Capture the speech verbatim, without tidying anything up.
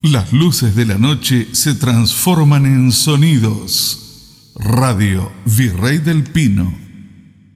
Las luces de la noche se transforman en sonidos. Radio Virrey del Pino.